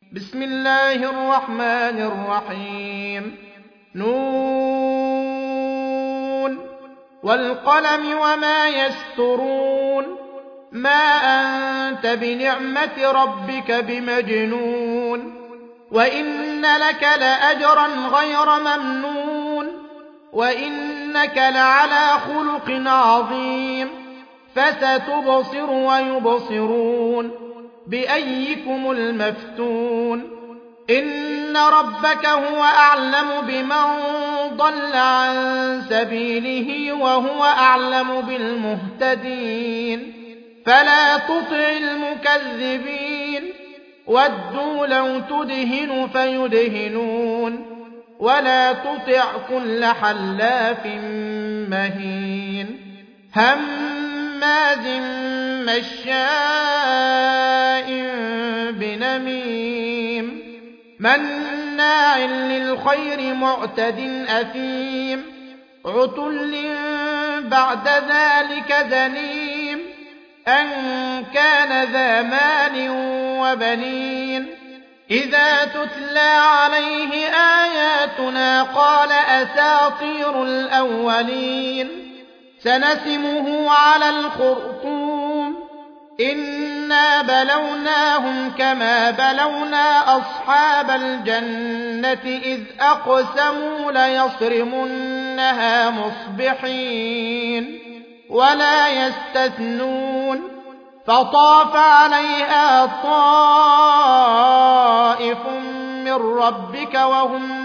بسم الله الرحمن الرحيم نون والقلم وما يسطرون ما أنت بنعمة ربك بمجنون وإن لك لأجرا غير ممنون وإنك لعلى خلق عظيم فستبصر ويبصرون بأيكم المفتون إن ربك هو أعلم بمن ضل عن سبيله وهو أعلم بالمهتدين فلا تطع المكذبين ودوا لو تدهن فيدهنون ولا تطع كل حلاف مهين هماز مشاء بنميم مناع للخير معتد أثيم عتل بعد ذلك زنيم أن كان ذا مال وبنين إذا تتلى عليه آياتنا قال أساطير الأولين سنسمه على الخرطوم إنا بلوناهم كما بلونا أصحاب الجنة إذ أقسموا ليصرمنها مصبحين ولا يستثنون فطاف عليها طائف من ربك وهم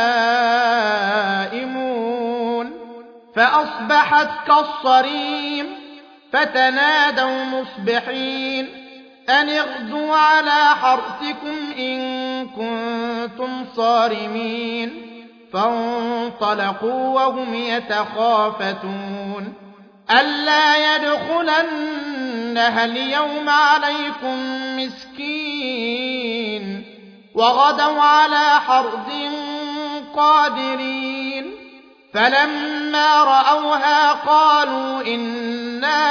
نائمون فأصبحت كالصريم فتنادوا مصبحين أن اغدوا على حرثكم إن كنتم صارمين فانطلقوا وهم يتخافتون ألا يدخلنها اليوم عليكم مسكين وغدوا على حرد قادرين فلما رأوها قالوا إنا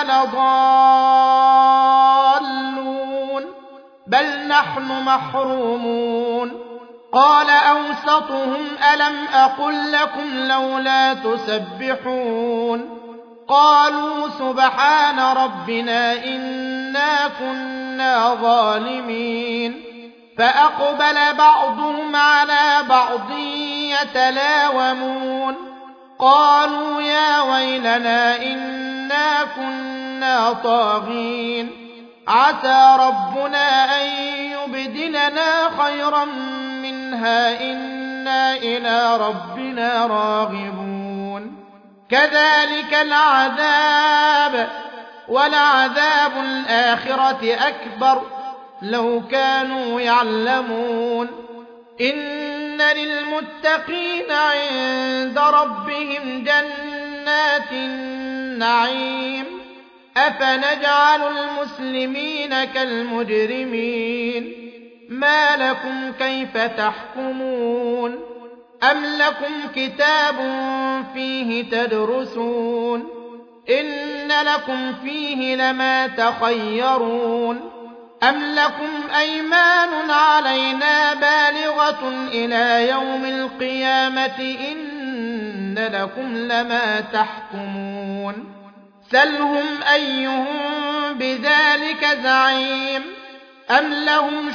لضالون بل نحن محرومون قال أوسطهم ألم أقل لكم لولا تسبحون قالوا سبحان ربنا إنا كنا ظالمين فأقبل بعضهم على بعض يتلاومون قالوا يا ويلنا إنا كنا طاغين عسى ربنا أن يبدلنا خيرا منها إنا إلى ربنا راغبون كذلك العذاب ولعذاب الآخرة أكبر لو كانوا يعلمون إن للمتقين عند ربهم جنات النعيم أفنجعل المسلمين كالمجرمين ما لكم كيف تحكمون أم لكم كتاب فيه تدرسون إن لكم فيه لما تخيرون أم لكم أيمان علينا بالغة إلى يوم القيامة إن لكم لما تحكمون سلهم أيهم بذلك زعيم أم لهم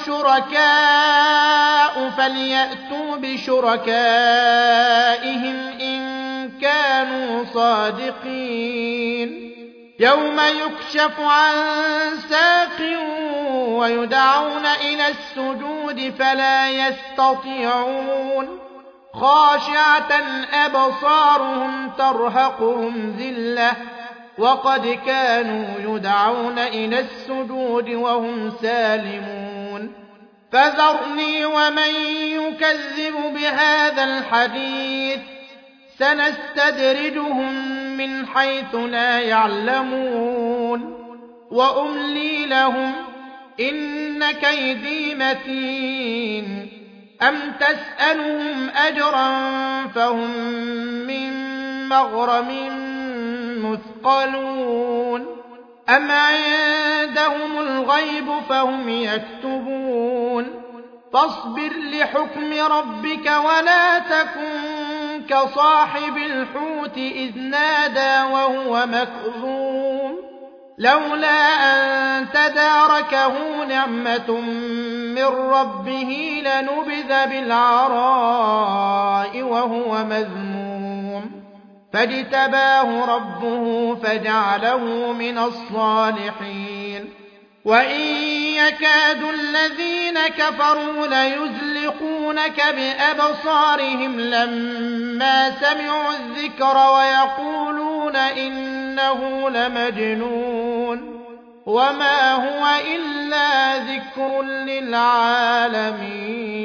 شركاء فليأتوا بشركائهم إن كانوا صادقين يوم يكشف عن ساق ويدعون إلى السجود فلا يستطيعون خاشعة أبصارهم ترهقهم ذلة وقد كانوا يدعون إلى السجود وهم سالمون فذرني ومن يكذب بهذا الحديث سنستدرجهم من حيث لا يعلمون وأملي لهم إن كيدي متين أم تسألهم أجرا فهم من مغرم مثقلون أم عندهم الغيب فهم يكتبون فاصبر لحكم ربك ولا تكن كصاحب الحوت إذ نادى وهو مكظوم لولا أن تداركه نعمة من ربه لنبذ بالعراء وهو مذموم فاجتباه ربه فجعله من الصالحين وإن يكاد الذين كفروا ليزلقونك بأبصارهم لما سمعوا الذكر ويقولون إنه لمجنون وما هو إلا ذكر للعالمين